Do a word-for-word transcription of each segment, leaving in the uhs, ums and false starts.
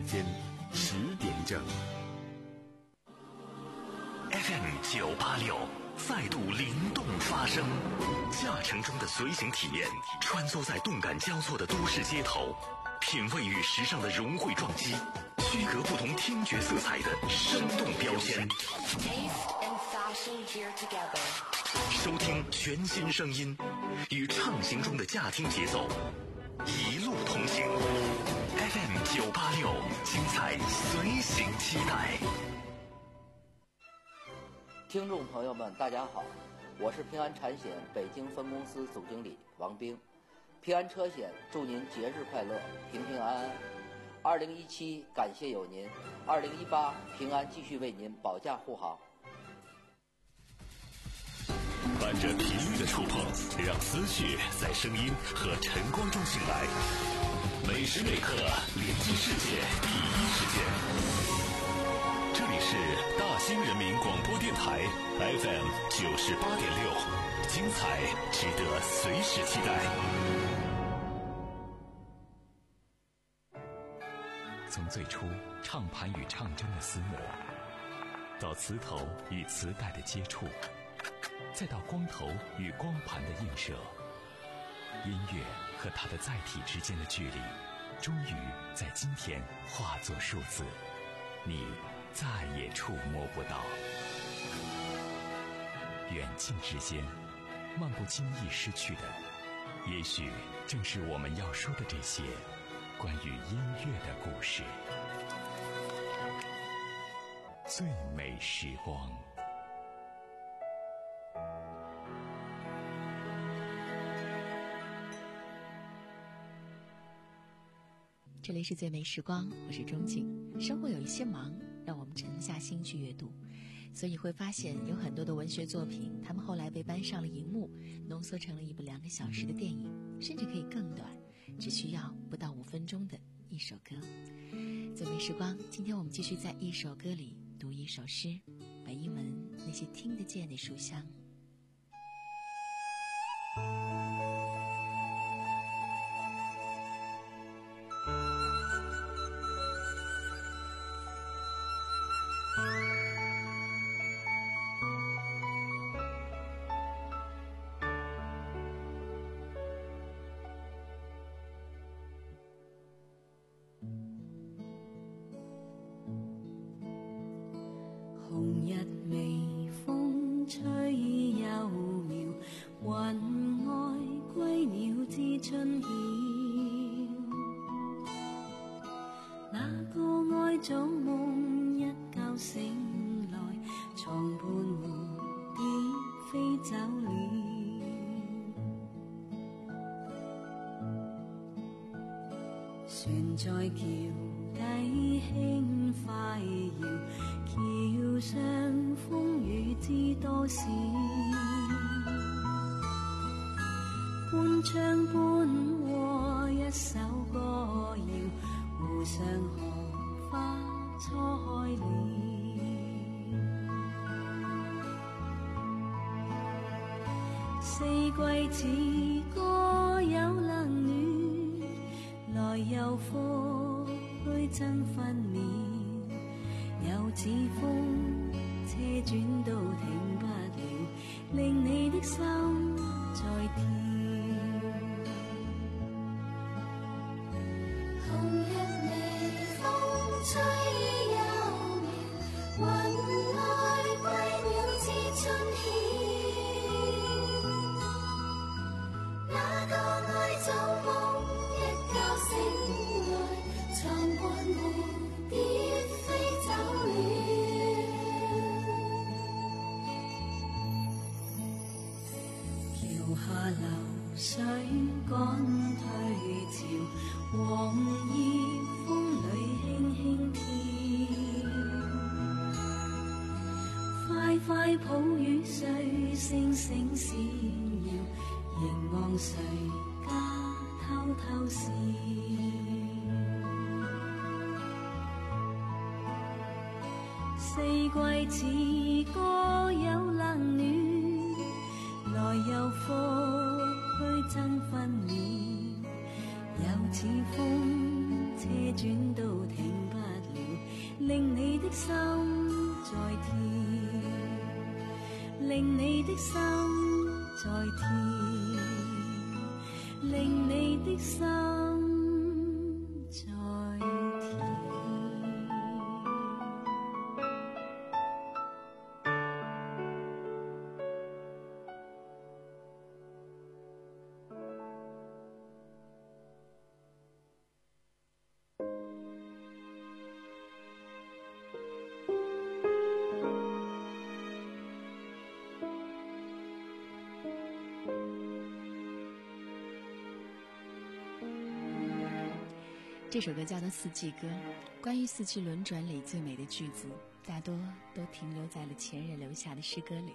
间十点整。 F M 九八六再度灵动发声，驾乘中的随行体验，穿梭在动感交错的都市街头，品味与时尚的融汇撞击，区隔不同听觉色彩的生动标签。收听全新声音，与畅行中的驾听节奏，一路同行。F M 九八六，精彩随行期待。 听众朋友们，大家好，我是平安产险北京分公司总经理王兵。平安车险祝您节日快乐，平平安安。二零一七感谢有您，二零一八平安继续为您保驾护航。 伴着频率的触碰，让思绪在声音和晨光中醒来，每时每刻连接世界第一时间。这里是大兴人民广播电台 F M 九十八点六，精彩值得随时期待。 从最初唱盘与唱针的厮磨，到磁头与磁带的接触，再到光头与光盘的映射，音乐和它的载体之间的距离，终于在今天化作数字，你再也触摸不到。远近之间，漫不经意失去的，也许正是我们要说的这些关于音乐的故事。最美时光。 这里是最美时光，我是钟静。生活有一些忙，让我们沉下心去阅读，所以会发现有很多的文学作品，他们后来被搬上了荧幕，浓缩成了一部两个小时的电影，甚至可以更短，只需要不到五分钟的一首歌。最美时光，今天我们继续在一首歌里读一首诗，把一门那些听得见的书香。 紅日微風吹幼苗，雲外歸鳥知春曉。那個愛早夢一覺醒來，床畔蝴蝶飛走了。船在橋底輕快搖，橋上風雨知多少，半唱半和一首歌謠，湖上荷花初開了。四季似歌有冷暖，來又復去爭分秒，有似風車轉都停不了，令你的心在跳。紅日微風吹幼苗，雲外歸鳥知春曉。那個愛早夢一覺醒來，床畔蝴蝶飛走了。橋下流水趕退潮，黃葉風裏輕輕跳。快快抱與誰星星閃耀，凝望誰家偷偷笑。四季似歌有冷暖，來又復去爭分秒，有似風車轉都停不的心在跳，令你的心在跳。 这首歌叫做《四季歌》，关于四季轮转里最美的句子，大多都停留在了前人留下的诗歌里。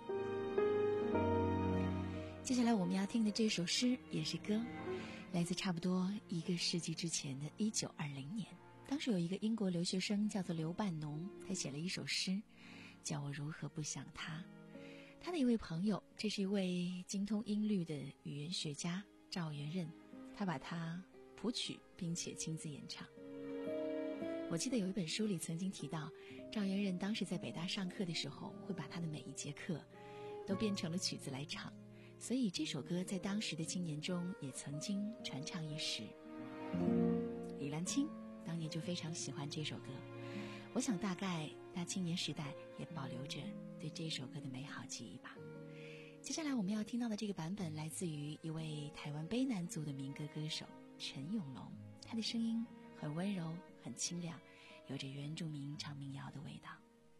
接下来我们要听的这首诗也是歌，来自差不多一个世纪之前的一九二零年。当时有一个英国留学生叫做刘半农，他写了一首诗，叫我如何不想他。他的一位朋友，这是一位精通音律的语言学家赵元任，他把它谱曲并且亲自演唱。我记得有一本书里曾经提到，赵元任当时在北大上课的时候，会把他的每一节课都变成了曲子来唱，所以这首歌在当时的青年中也曾经传唱一时。李兰清当年就非常喜欢这首歌，我想大概他青年时代也保留着对这首歌的美好记忆吧。接下来我们要听到的这个版本来自于一位台湾卑南族的民歌歌手陈永龙，他的声音很温柔很清亮，有着原住民唱民谣的味道。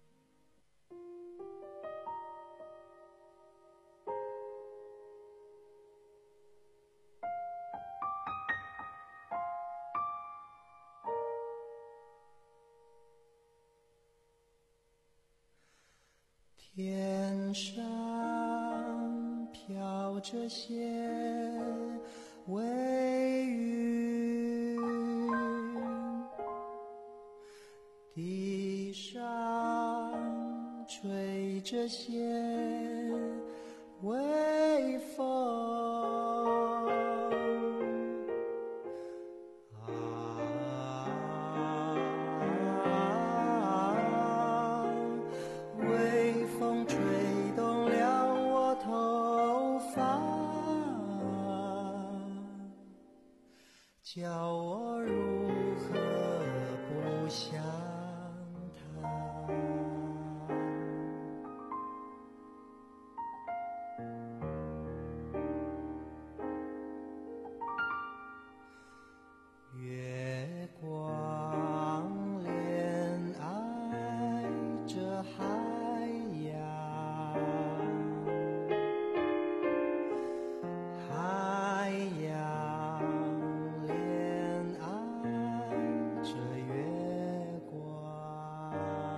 天上飘着些微云，地上吹着些微风，微风吹动了我头发，叫我如何不想他。月光恋爱着海洋，海洋恋爱着月光，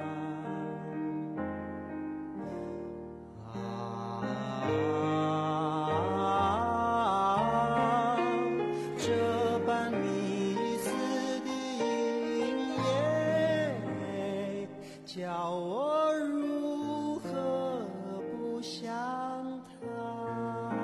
啊，这般迷思的音乐，叫我如何不想他。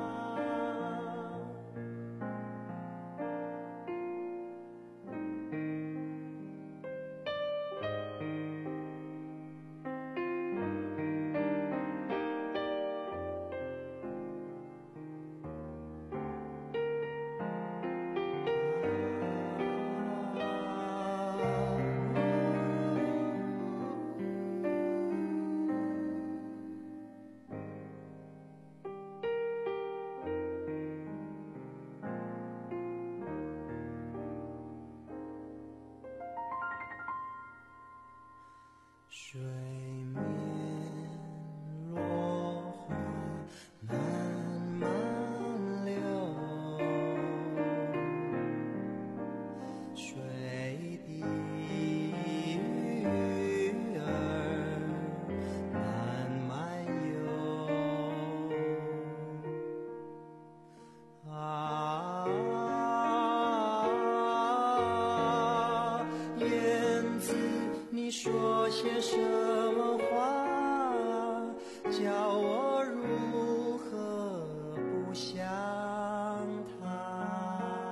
水面落花慢慢流，水滴鱼儿慢慢游，啊，燕子你说些什么话，叫我如何不想他。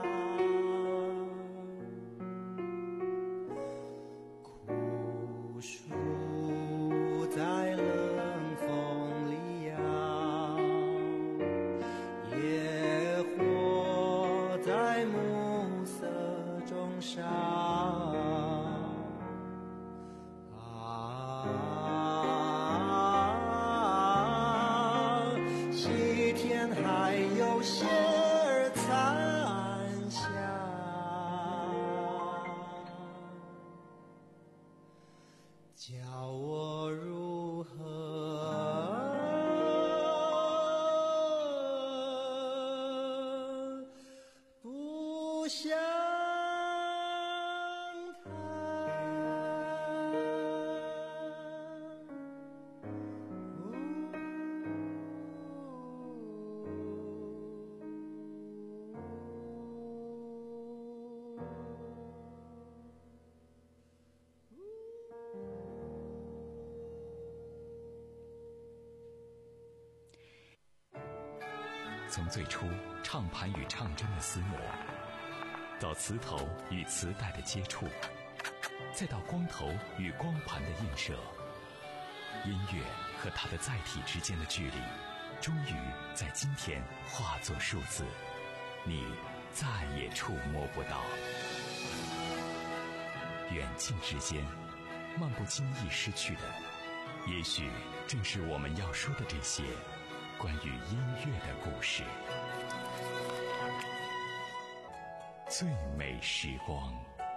枯树在冷风里摇， 叫我如何不想从最初唱盘与唱针的厮磨，到磁头与磁带的接触，再到光头与光盘的映射，音乐和它的载体之间的距离，终于在今天化作数字，你再也触摸不到。远近之间，漫不经意失去的，也许正是我们要说的这些关于音乐的故事。最美时光，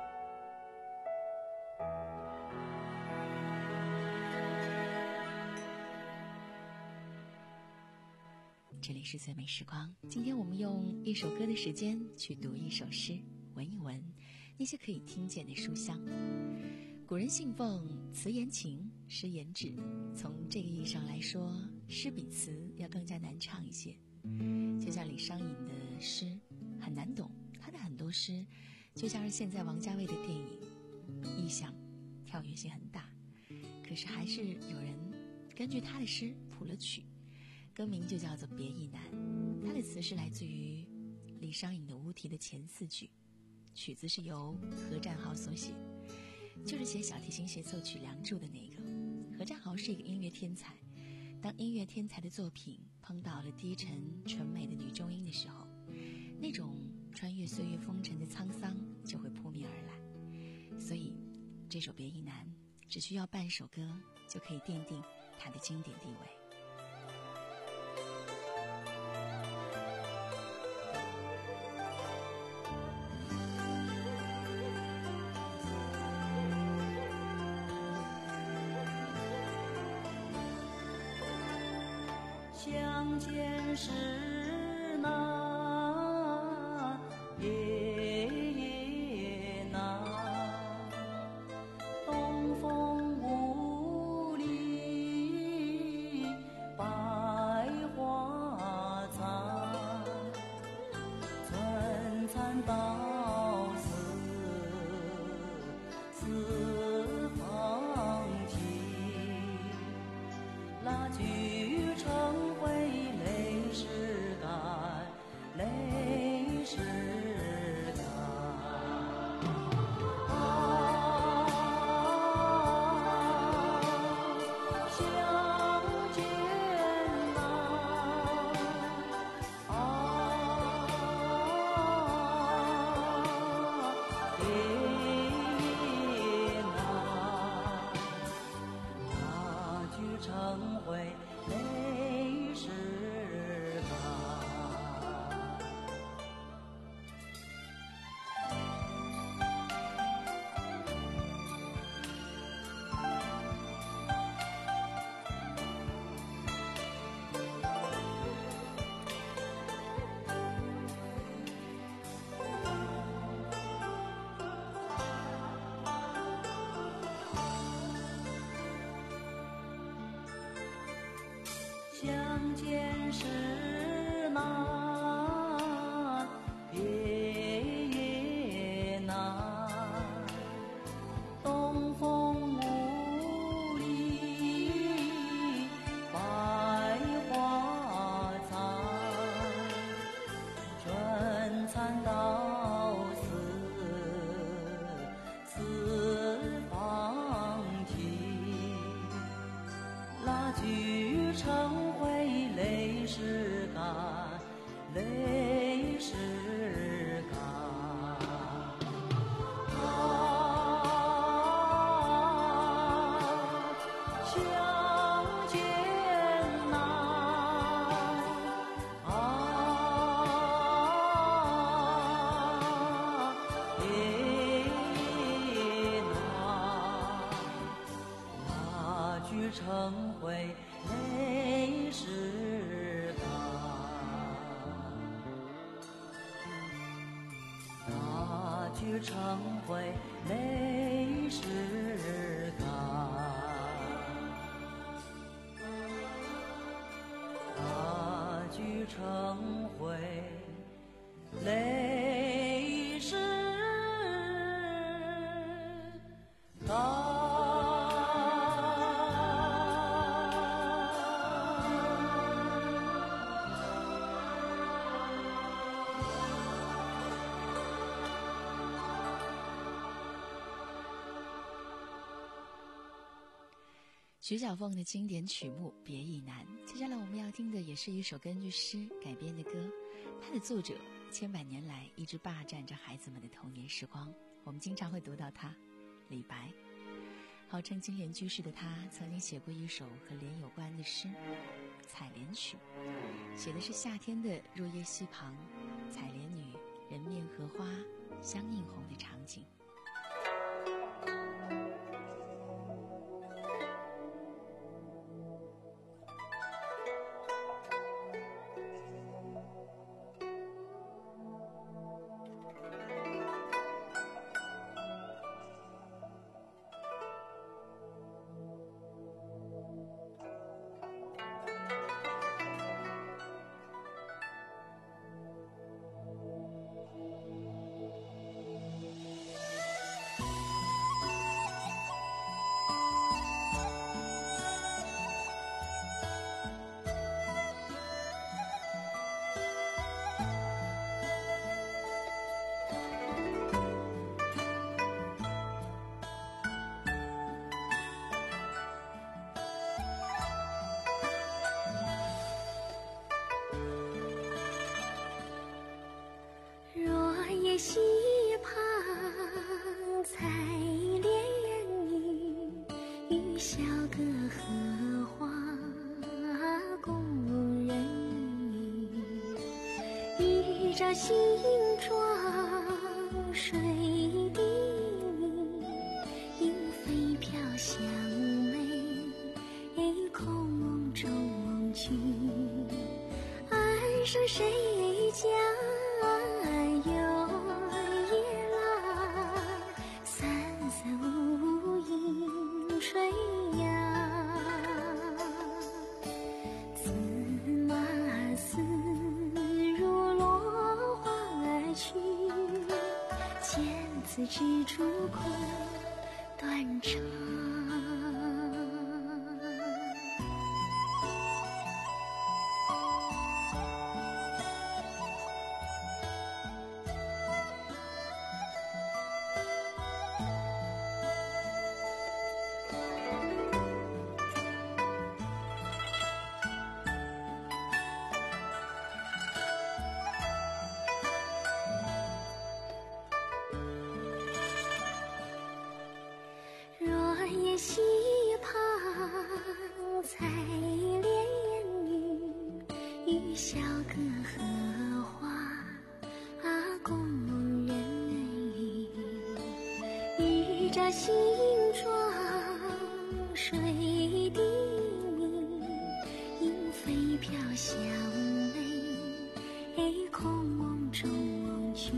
这里是最美时光。今天我们用一首歌的时间去读一首诗，闻一闻那些可以听见的书香。古人信奉词言情，诗言志。从这个意义上来说，诗比词要更加难唱一些。就像李商隐的诗很难懂，他的很多诗就像是现在王家卫的电影，意象跳跃性很大，可是还是有人根据他的诗谱了曲，歌名就叫做《别亦难》。他的词是来自于李商隐的《乌啼》的前四句，曲子是由何占豪所写，就是写小提琴协奏曲《梁祝》的那个。何占豪是一个音乐天才，当音乐天才的作品碰到了低沉纯美的女中音的时候，那种穿越岁月风尘的沧桑就会扑面而来。所以这首《别亦难》只需要半首歌就可以奠定它的经典地位。 相见时难，夜夜难。东风无力，百花残。春蚕到死，丝方尽。蜡炬成灰泪始干，泪始干。啊，相见难，啊，别亦难。蜡炬成灰泪始干。相见时难，别亦难。东风无力，百花残。春蚕到死，丝方尽。蜡炬成灰泪始干， 句成灰泪湿干，大句成灰泪湿干，大句成灰泪湿干。 徐小凤的经典曲目《别亦难》，接下来我们要听的也是一首根据诗改编的歌，它的作者千百年来一直霸占着孩子们的童年时光，我们经常会读到他，李白。号称金莲居士的他，曾经写过一首和莲有关的诗《采莲曲》，写的是夏天的若叶溪旁，采莲女人面荷花相映红的场景。 溪旁采莲女，欲笑隔荷花共人语。一朝新妆水滴明，莺飞飘香美空中去。岸上谁家有水呀，子马嘶入落花去，见此之处空断肠。溪旁采莲女，欲笑隔荷花共人语。一朝新妆水滴明，莺飞飘香美空中去。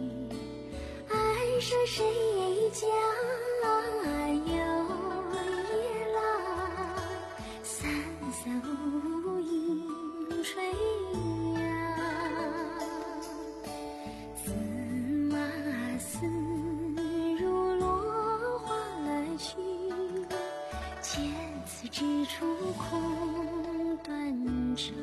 岸上谁家有无影吹呀，子马嘶入落花去，见此之处空断肠。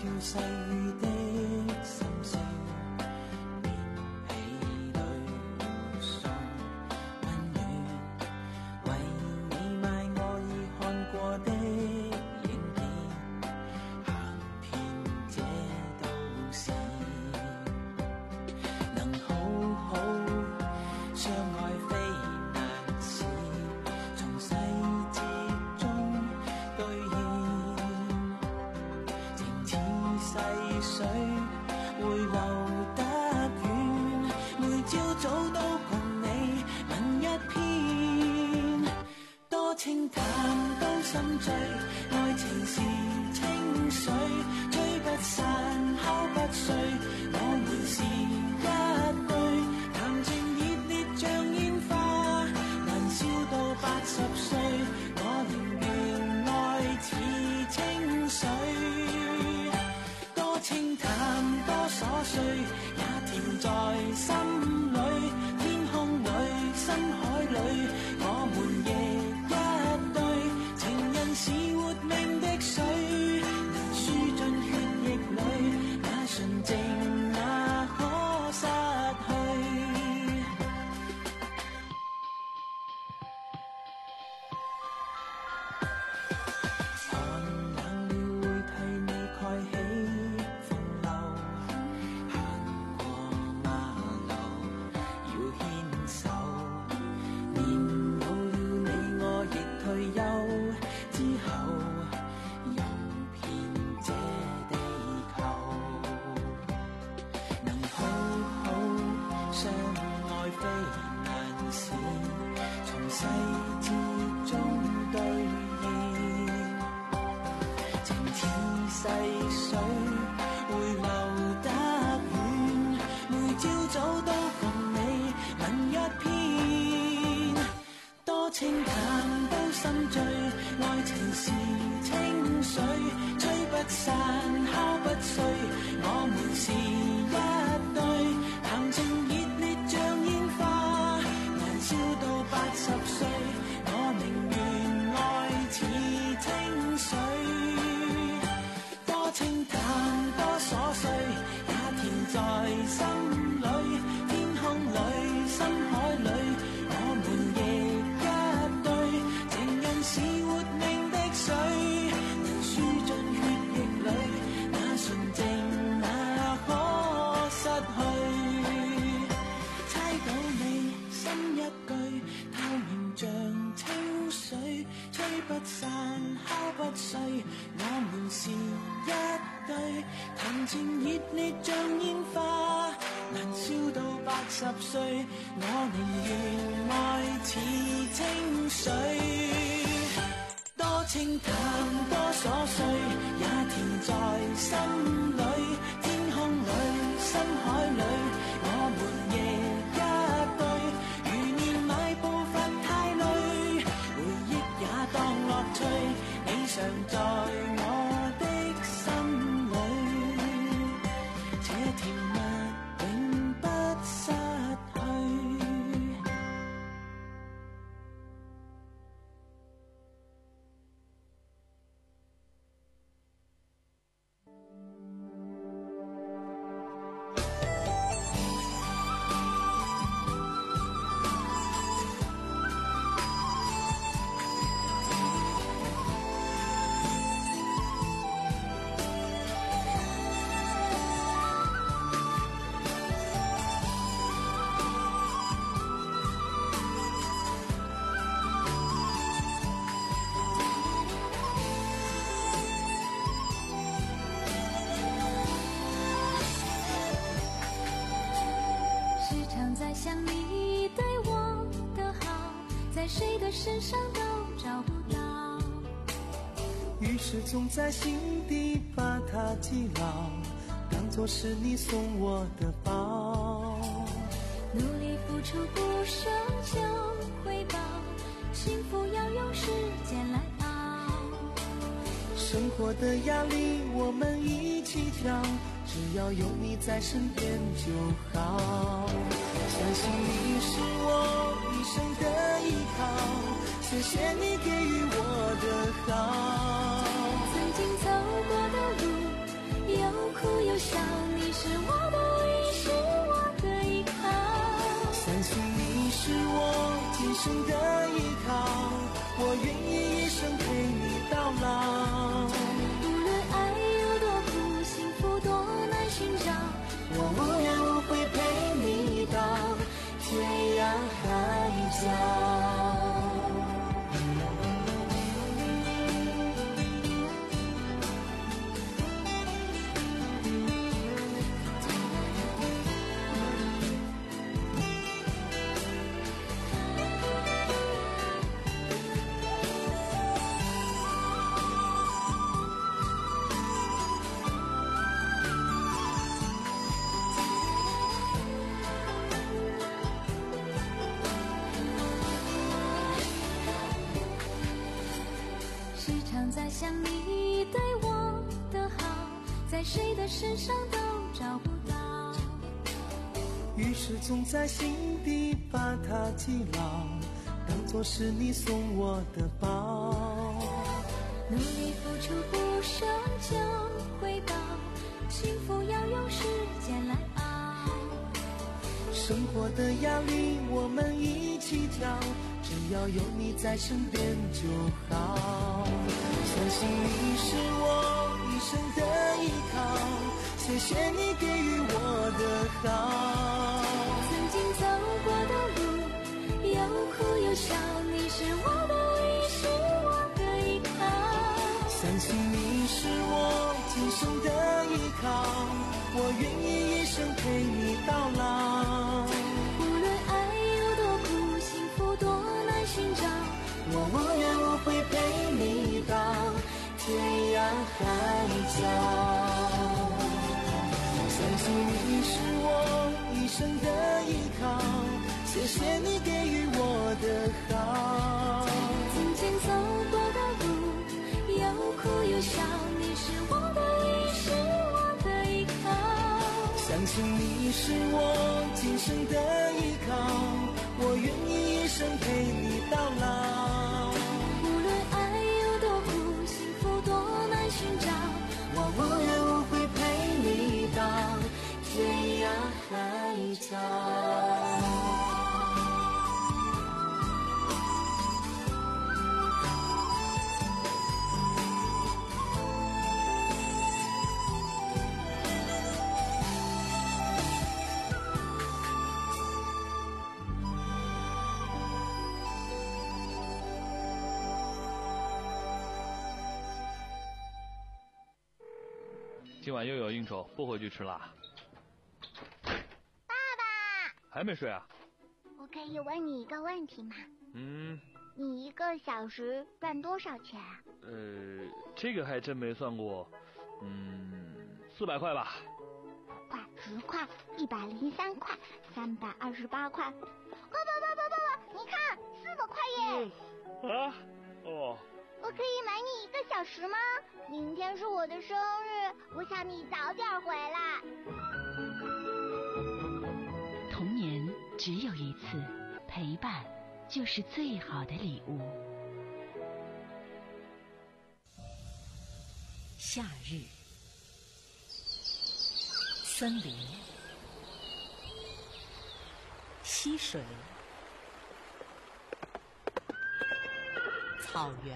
消逝的心聲，棉被裏送溫暖，為你買我已看過的影片，行遍這都市，能好好相愛非難事，從細節中兌現，細水會流得遠，每朝早都共你吻一篇，多清淡都心醉，愛情是清水，吹不散敲不碎，我們是一對，談情熱烈像煙花，難笑到八十歲，我寧願愛似清水，清淡多瑣碎，也甜在心裏。天空裏，深海裏，我們亦一對。情人是活命的水，能輸進血液裏，那純淨哪可失去？寒冷了會替你蓋起。細節中兌現，情似細水會流得遠，每朝早都共你吻一篇，多清淡都心醉，愛情是清水，吹不散敲不碎，我們是一對，談情熱烈像煙花，難笑到八十歲，我寧願愛似清水，多清淡多瑣碎，也甜在心裏，天空裏深海裏，我們亦一對，情人是活命的水，能輸進血液裏，那純淨哪可失去？猜到你心一句，透明像清水，吹不散敲不碎，我們是一對，談情熱烈像煙花，難笑到八十歲，我寧願愛似清水，多清淡多瑣碎，也甜在心裏，天空裏深海裏，我們亦一對，如年邁步伐太累，回憶也當樂趣，你常在我的心裏，這甜蜜永不失去。 想你对我的好，在谁的身上都找不到， 于是总在心底把它记牢，当作是你送我的宝。 努力付出不奢求回报，幸福要用时间来熬。 生活的压力我们一起挑，只要有你在身边就好。相信你是我一生的依靠，谢谢你给予我的好。 曾经走过的路，也笑，你是我的唯一，是我的依靠。 相信你是我今生的依靠，我愿意一生陪你到老。 无论爱有多苦，幸福多难寻找， 我无怨无悔陪你到天涯海角。 时常在想你对我的好，在谁的身上都找不到。 于是总在心底把它记牢，当作是你送我的宝。 努力付出不奢求回报，幸福要用时间来熬。 生活的压力我们一起挑，只要有你在身边就好。相信你是我一生的依靠，谢谢你给予我的好。 曾经走过的路，有哭有笑，你是我的唯一，是我的依靠。 相信你是我今生的依靠，我愿意一生陪你到老。 无论爱有多苦，幸福多难寻找， 我无怨无悔陪你到天涯海角。相信你是我一生的依靠，谢谢你给予我的好。 曾经走过的路，有哭有笑，你是我的唯一，是我的依靠。 相信你是我今生的依靠，我愿意一生陪你到老。 无论爱有多苦，幸福多难寻找， 我无怨无悔陪你到天涯海角。 今晚又有应酬，不回去吃啦。 爸爸， 还没睡啊？ 我可以问你一个问题吗？ 嗯。 你一个小时赚多少钱啊？ 呃，这个还真没算过。嗯，四百块吧。 五块、十块、一百零三块、三百二十八块。爸爸爸爸爸爸，你看，四百块耶！ 嗯、啊？哦。 我可以买你一个小时吗？明天是我的生日，我想你早点回来。 童年只有一次，陪伴就是最好的礼物。 夏日，森林，溪水，草原，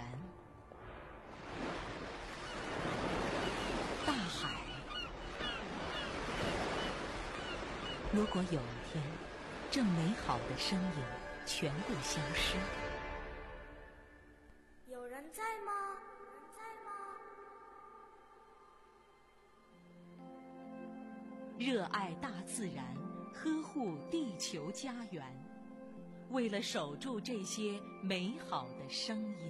大海。如果有一天，这美好的身影全部消失， 有人在吗？在吗？ 热爱大自然，呵护地球家园，为了守住这些美好的声音。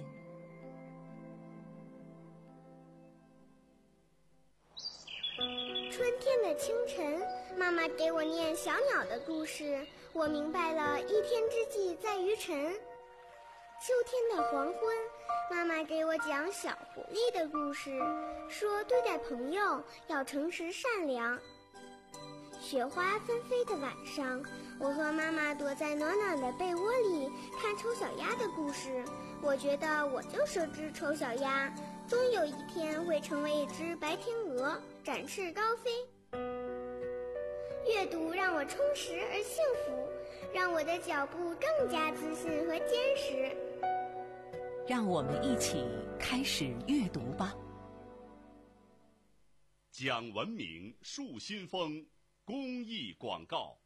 春天的清晨，妈妈给我念小鸟的故事，我明白了一天之计在于晨。秋天的黄昏，妈妈给我讲小狐狸的故事，说对待朋友要诚实善良。雪花纷飞的晚上，我和妈妈躲在暖暖的被窝里看丑小鸭的故事。我觉得我就是只丑小鸭，终有一天会成为一只白天鹅，展翅高飞。 阅读让我充实而幸福，让我的脚步更加自信和坚实。 让我们一起开始阅读吧。 讲文明树新风公益广告。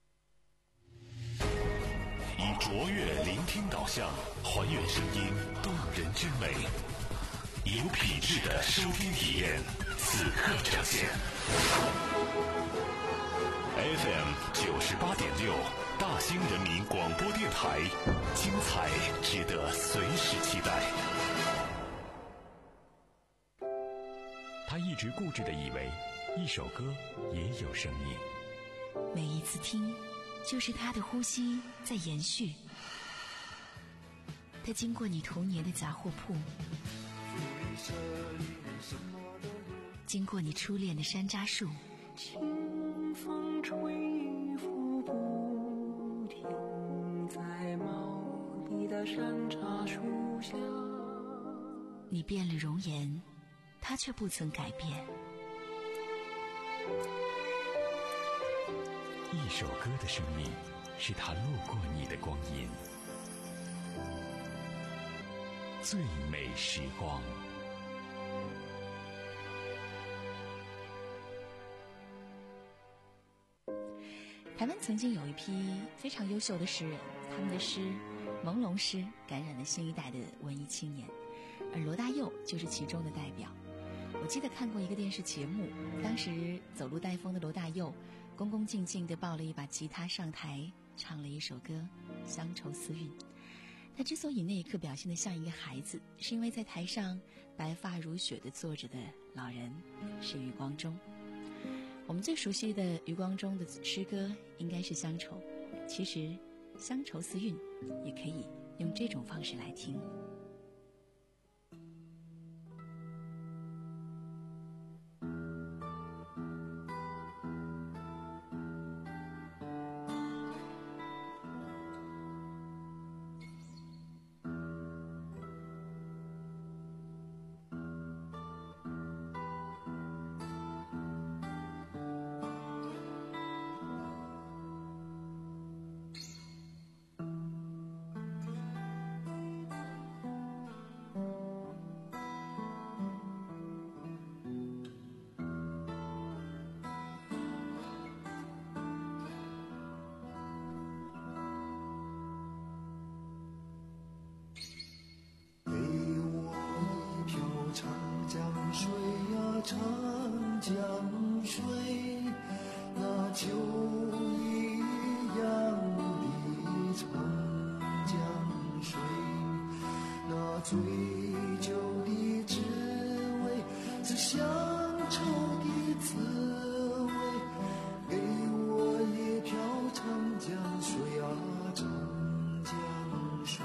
以卓越聆听导向，还原声音动人之美，有品质的收听体验，此刻呈现。F M 九十八点六，大兴人民广播电台，精彩值得随时期待。 他一直固执地以为，一首歌也有生命。 每一次听，就是他的呼吸在延续。他经过你童年的杂货铺，经过你初恋的山楂树， 清风吹雨拂不停，在茂密的山楂树下。 你变了容颜，他却不曾改变。 一首歌的生命，是他路过你的光阴。最美时光。 台湾曾经有一批非常优秀的诗人，他们的诗朦胧诗感染了新一代的文艺青年，而罗大佑就是其中的代表。我记得看过一个电视节目，当时走路带风的罗大佑恭恭敬敬地抱了一把吉他上台，唱了一首歌《乡愁思韵》。他之所以那一刻表现得像一个孩子，是因为在台上白发如雪地坐着的老人是余光中。我们最熟悉的余光中的诗歌应该是《乡愁》，其实《乡愁思韵》也可以用这种方式来听。 长江水，那秋一样的长江水，那醉酒的滋味是乡愁的滋味，给我一瓢长江水啊，长江水。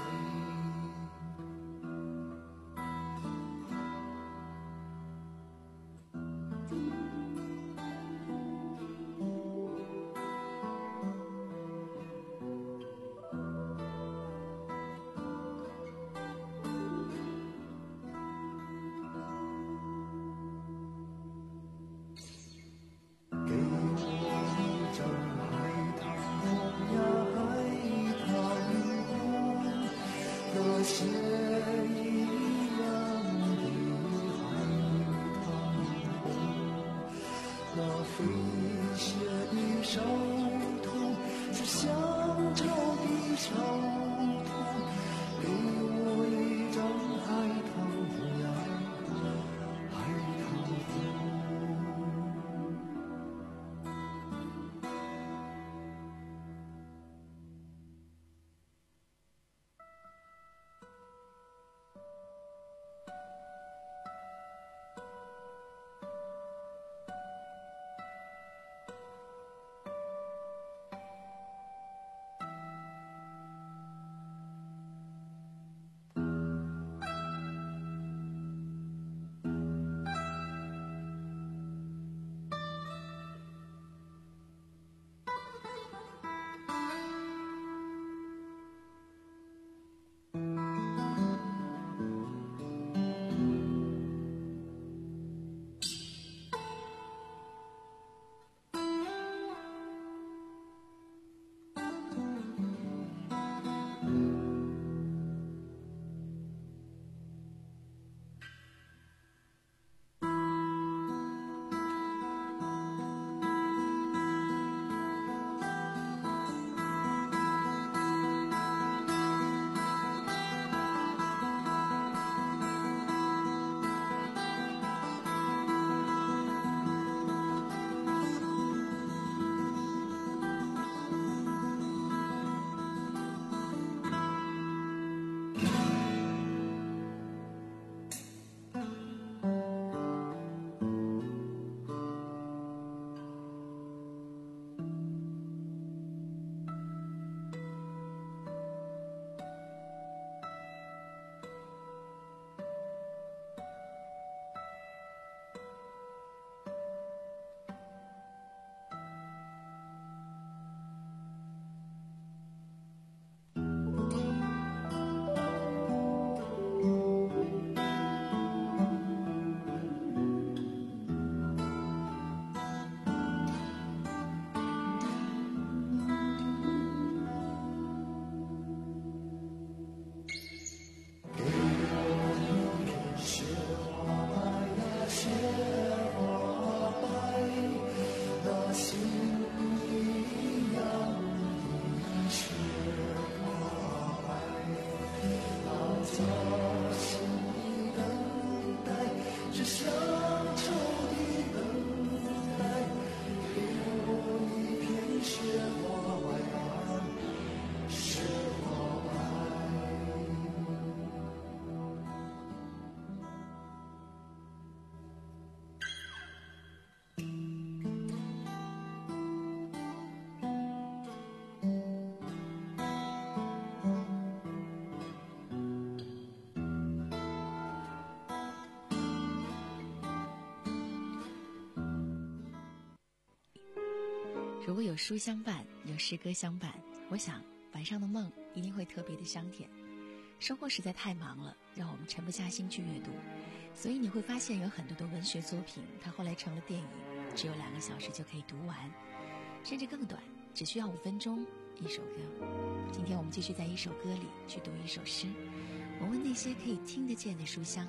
如果有书相伴，有诗歌相伴，我想晚上的梦一定会特别的香甜。生活实在太忙了，让我们沉不下心去阅读，所以你会发现有很多的文学作品，它后来成了电影，只有两个小时就可以读完，甚至更短，只需要五分钟一首歌。今天我们继续在一首歌里去读一首诗，我问那些可以听得见的书香。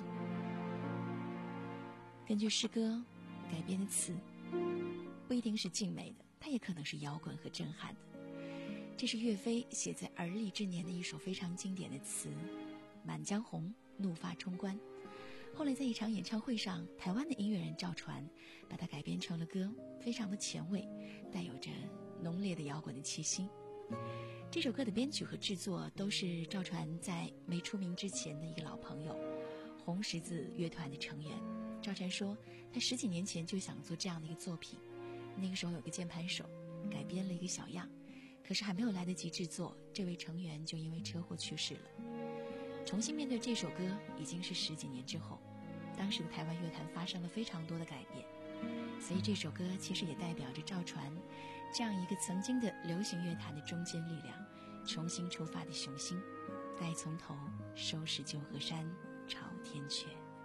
根据诗歌改编的词，不一定是静美的，它也可能是摇滚和震撼的。这是岳飞写在而立之年的一首非常经典的词《满江红·怒发冲冠》。后来在一场演唱会上，台湾的音乐人赵传把它改编成了歌，非常的前卫，带有着浓烈的摇滚的气息。这首歌的编曲和制作都是赵传在没出名之前的一个老朋友，红十字乐团的成员。赵传说他十几年前就想做这样的一个作品，那个时候有个键盘手改编了一个小样，可是还没有来得及制作，这位成员就因为车祸去世了。重新面对这首歌已经是十几年之后，当时的台湾乐坛发生了非常多的改变，所以这首歌其实也代表着赵传这样一个曾经的流行乐坛的中坚力量重新出发的雄心，该从头收拾旧河山，朝天阙。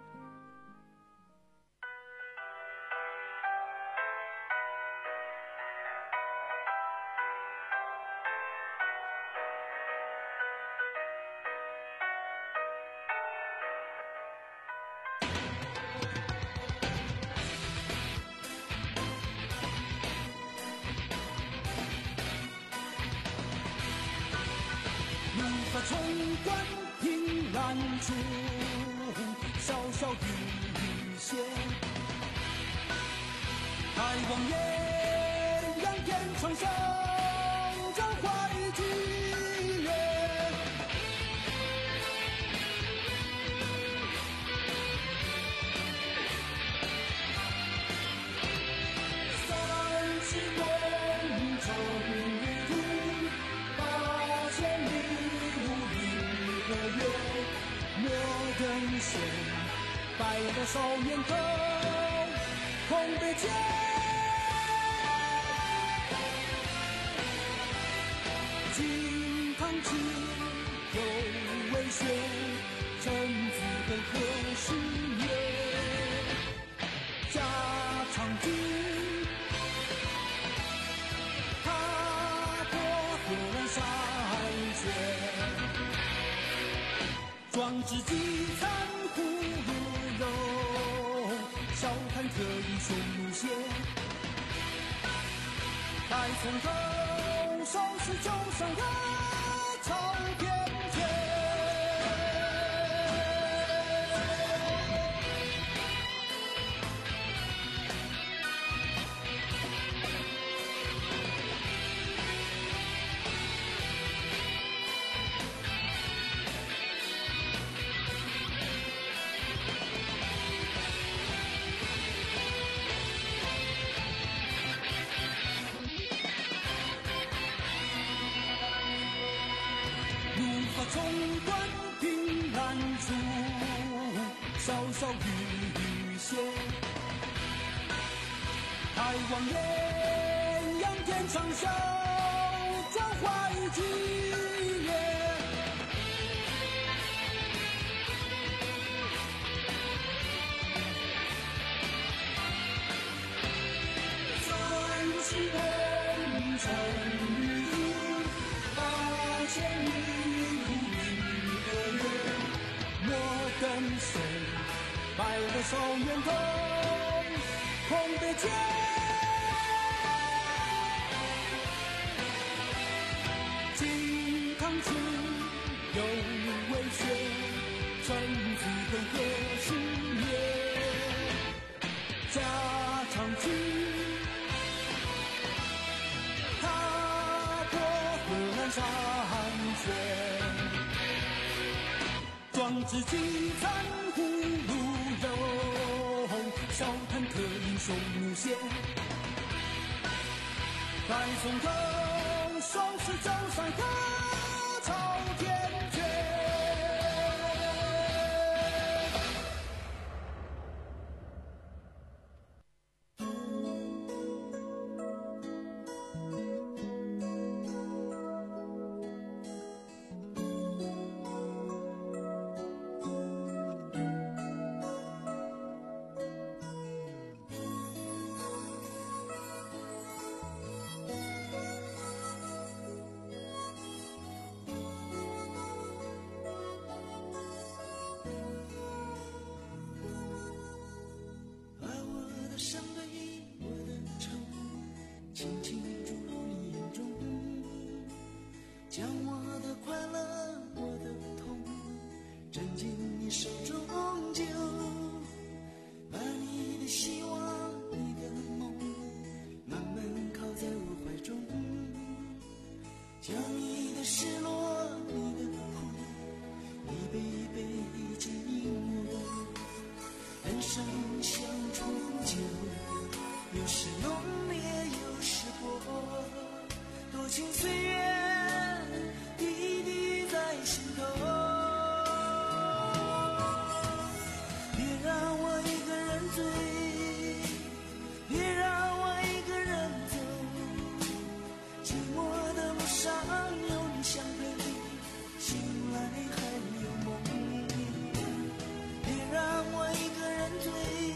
冲冠凭栏处，潇潇雨歇。抬望艳阳天窗上，张怀激烈。三十梦成旅途，八千里。莫等闲，白了少年头，空悲切。金堂曲有为学，臣子更何时灭？家常剧，踏破河南山雪。壮志饥餐胡如肉，笑看客英雄怒血。待从头收拾旧山河，朝天阙。冲冠凭栏处，潇潇雨歇。抬望艳阳天窗上，张怀激烈。三十梦成旅途，八千里。跟随白了少年头，空悲切。金堂曲有为学，臣子更何时灭？家常剧，踏破河南山雪。壮志饥餐胡如肉，笑看客英雄怒血。待从头收拾旧山河，朝天阙。 将我的快乐我的痛斟进你手中酒，把你的希望你的梦慢慢靠在我怀中，将你的失落你的苦一杯一杯敬我。人生像醇酒，有时浓烈有时薄，多情岁月滴滴在心头。别让我一个人醉，别让我一个人走，寂寞的路上有你相陪，醒来还有梦。别让我一个人醉，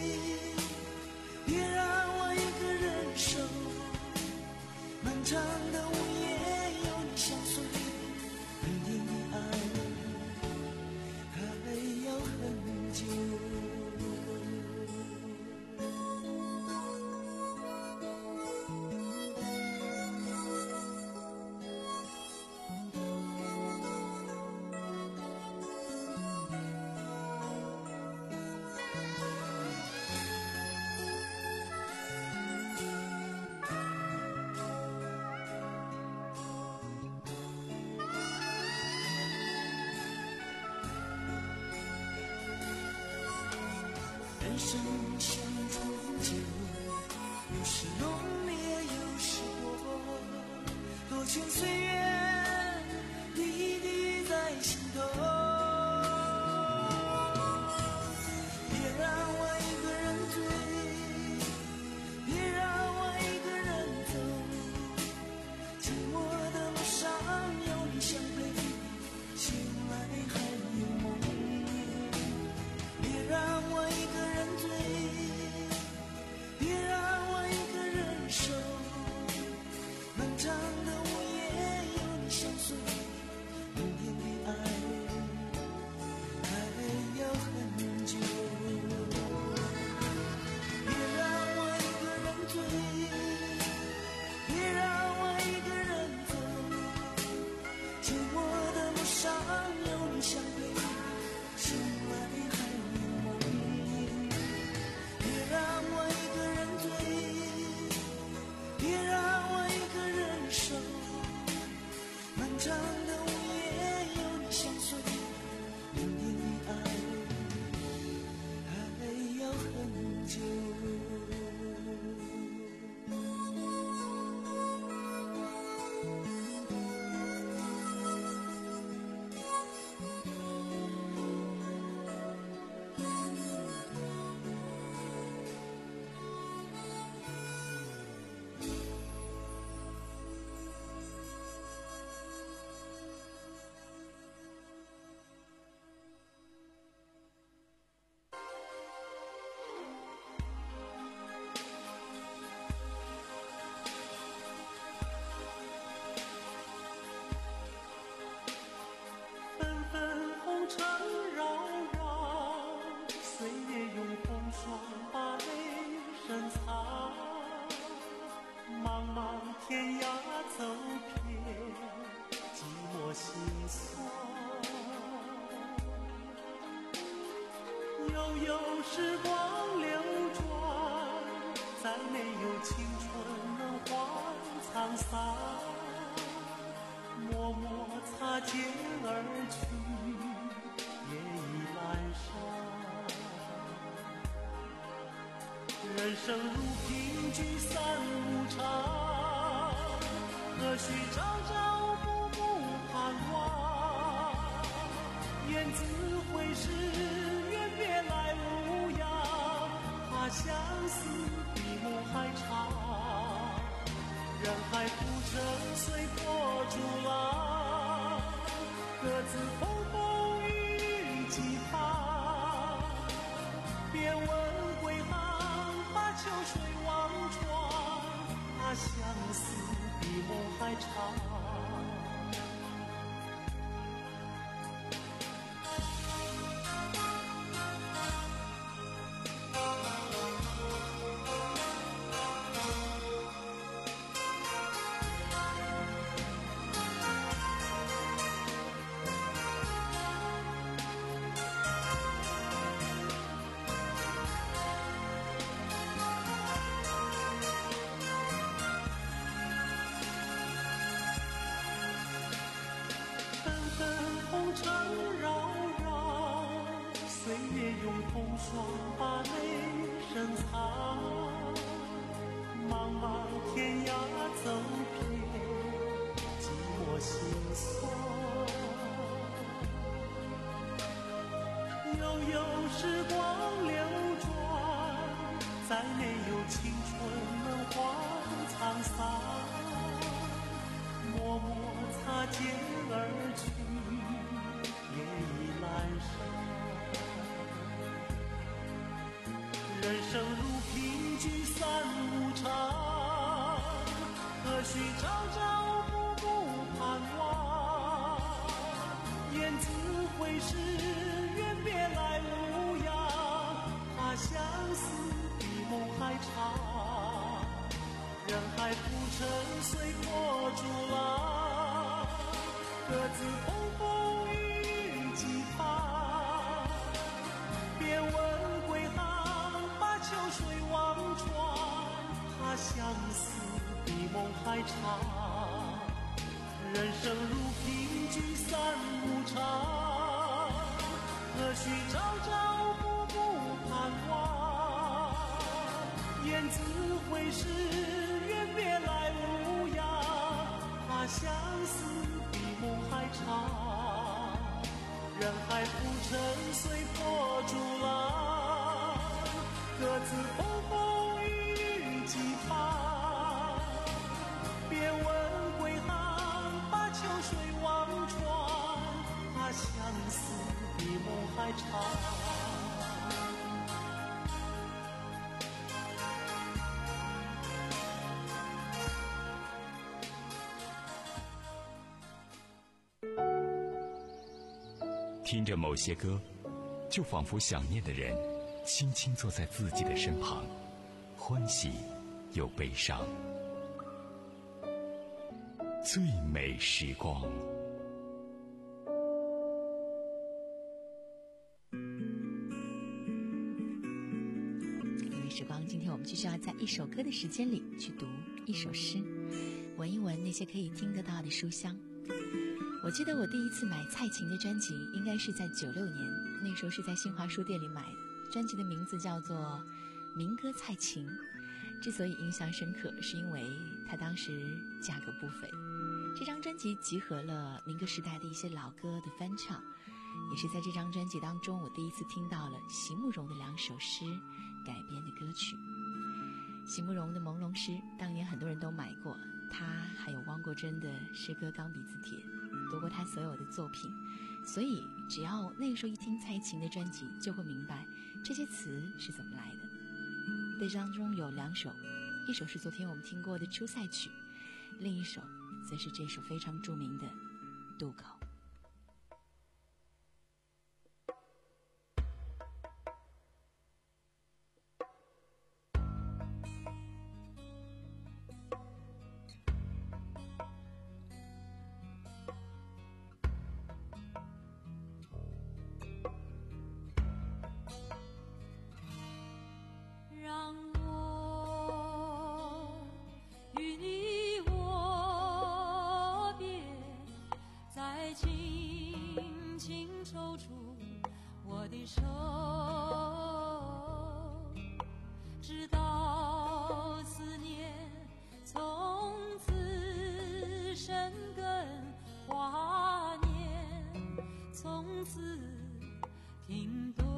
别让我一个人守，漫长的午夜有你相随，肯定的爱还要很久。人生像醇酒，有时浓烈有时薄，多情岁月滴滴在心头。别让我一个人醉，别让我一个人走，寂寞的路上有你相陪，醒来还有梦。别让我一个人醉，别让我一个人守，漫长的午夜有你相随，明天的爱还要很久。别让我一个人醉，别让我一个人走，寂寞的路上有你相陪，醒来还有梦。别让我一个人醉，别让我一个人守，漫长的午夜有你相随，明天的爱还要很久。 悠悠时光流转，再没有青春能换沧桑。默默擦肩而去，夜已阑珊。人生如凭据三无常，何须朝朝暮暮盼望？愿自会是愿别来无恙，怕相思比梦还长。人海浮沉随波逐浪，各自风风雨雨几番。别问归航，把秋水望穿，怕相思比梦还长。 风霜把泪深藏，茫茫天涯走遍寂寞心酸。悠悠时光流转，再没有青春能换沧桑。默默擦肩而去，夜已阑珊。人生如凭据三无常，何须朝朝暮暮盼望？雁字回时，愿别来无恙。怕相思比梦还长，人海浮沉随波逐浪，各自风风雨雨几番。别问归航，把秋水望穿。怕相思比梦还长，人生如凭据三无常，何须朝朝暮暮盼望？雁字回时，愿别来无恙。怕相思比梦还长，人海浮沉随波逐浪，各自风风雨雨几番。别问归航，把秋水望穿。怕相思比梦还长。 听着某些歌，就仿佛想念的人轻轻坐在自己的身旁，欢喜又悲伤。最美时光。 最美时光，今天我们继续要在一首歌的时间里去读一首诗，闻一闻那些可以听得到的书香。我记得我第一次买蔡琴的专辑应该是在九六年，那时候是在新华书店里买的，专辑的名字叫做《民歌蔡琴》。之所以印象深刻，是因为她当时价格不菲。这张专辑集合了民歌时代的一些老歌的翻唱，也是在这张专辑当中我第一次听到了席慕容的两首诗改编的歌曲。席慕容的朦胧诗当年很多人都买过，他还有汪国真的诗歌钢笔字帖，读过他所有的作品，所以只要那个时候一听蔡琴的专辑，就会明白这些词是怎么来的。这当中有两首，一首是昨天我们听过的《出塞曲》，另一首则是这首非常著名的《渡口》。 让我与你握别，再轻轻抽出我的手，直到思念从此生根，华年从此停顿。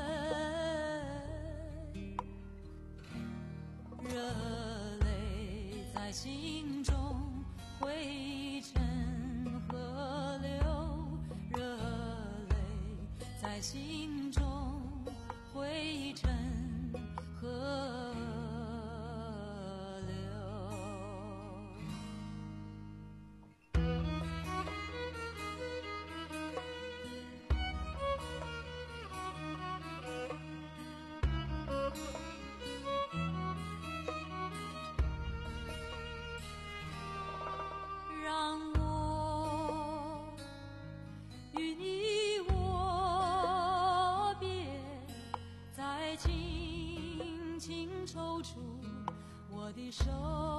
热泪在心中汇成河流，热泪在心中汇成河流。让我与你握别，再轻轻抽出我的手，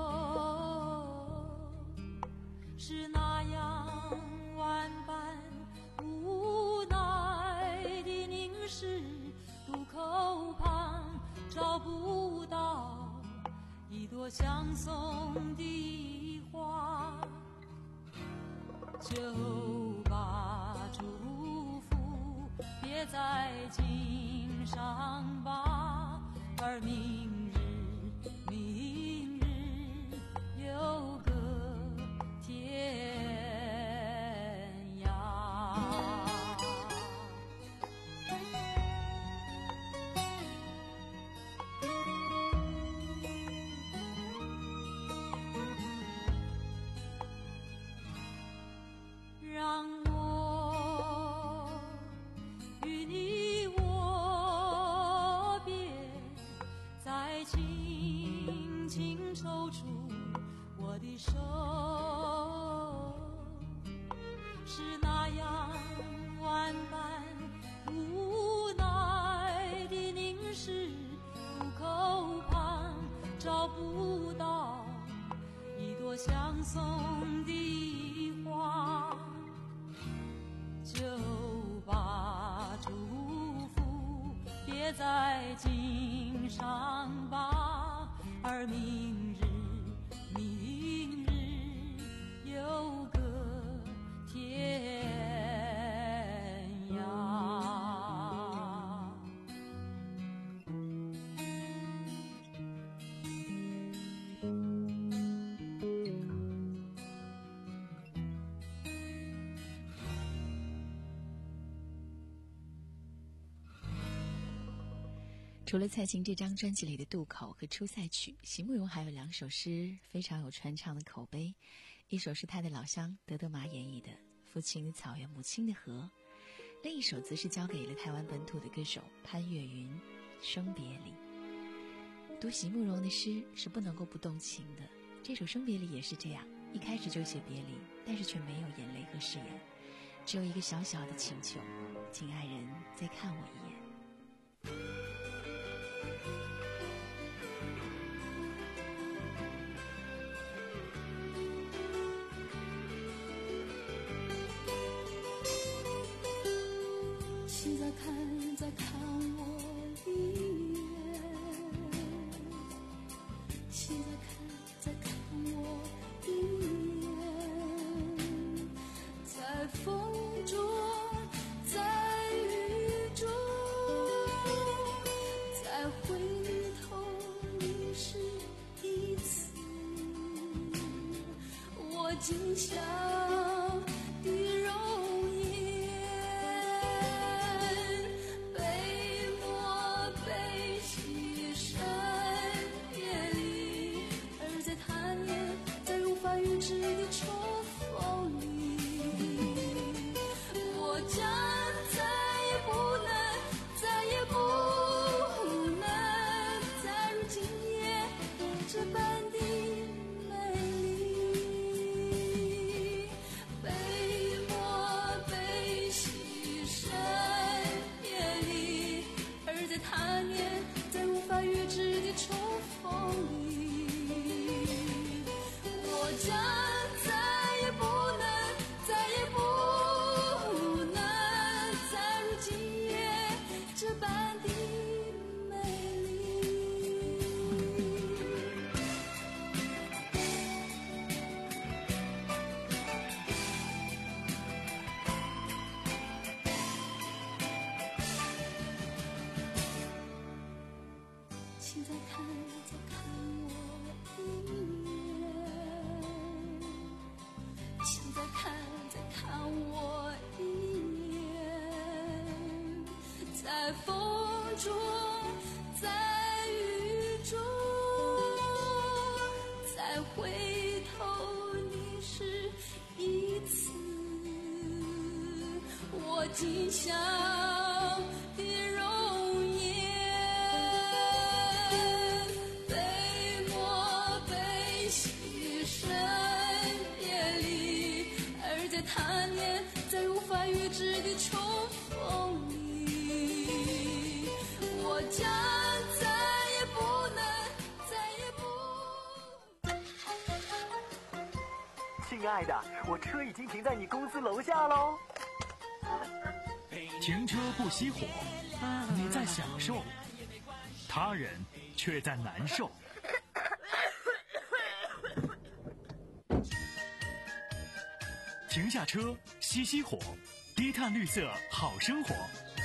是那样万般无奈的凝视，渡口旁找不到一朵相送的花，就把祝福别在襟上吧，而明日明日有个天让我与你握别，再轻轻抽出我的手，是那样万般无奈的凝视，路口旁找不到一朵相送的花，就把祝福别在襟上吧，而明日明日有个天涯。 除了蔡琴这张专辑里的渡口和出塞曲，席慕容还有两首诗非常有传唱的口碑，一首是他的老乡德德玛演绎的《父亲的草原母亲的河》，另一首则是交给了台湾本土的歌手潘越云《生别离》。读席慕容的诗是不能够不动情的，这首《生别离》也是这样，一开始就写别离，但是却没有眼泪和誓言，只有一个小小的请求，请爱人再看我一眼。 请再看再看我一眼，请再看再看我一眼，在风中在雨中，再回头凝视一次我今宵的容颜，被漠被牺牲别离，而在他年在无法预知的重逢里，我将再也不能再也不能再如今夜这般的美丽，被漠被牺牲别离，而在他年在无法预知的重逢里，我将再也不能再也不能再如今夜这般的美丽。请再看再看我一眼，请再看再看我一眼，在风中在雨中，再回头凝视一次我今宵的容颜，被漠被牺牲别离，而在他年在无法预知的重逢里，我将再也不能再也不。 亲爱的，我车已经停在你公司楼下喽。 陪停车不熄火，你在享受，他人却在难受。停下车，熄熄火，低碳绿色好生活。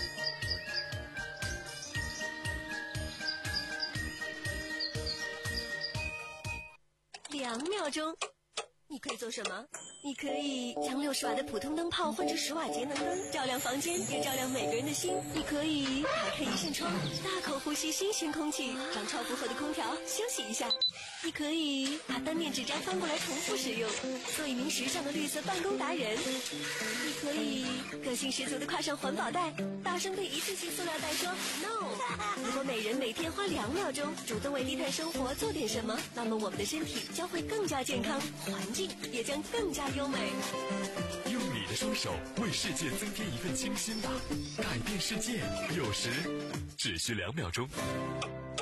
两秒钟，你可以做什么？你可以将六十瓦的普通灯泡换成十瓦节能灯，照亮房间，也照亮每个人的心。你可以打开一扇窗，大口呼吸新鲜空气，让超负荷的空调休息一下。你可以把单面纸张翻过来重复使用，做一名时尚的绿色办公达人。你可以个性十足的挎上环保袋，大声对一次性塑料袋说 no。如果每人每天花两秒钟主动为低碳生活做点什么，那么我们的身体将会更加健康，环境也将更加优美。 用你的双手为世界增添一份清新吧，改变世界有时只需两秒钟。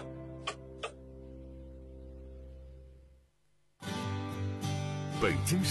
北京市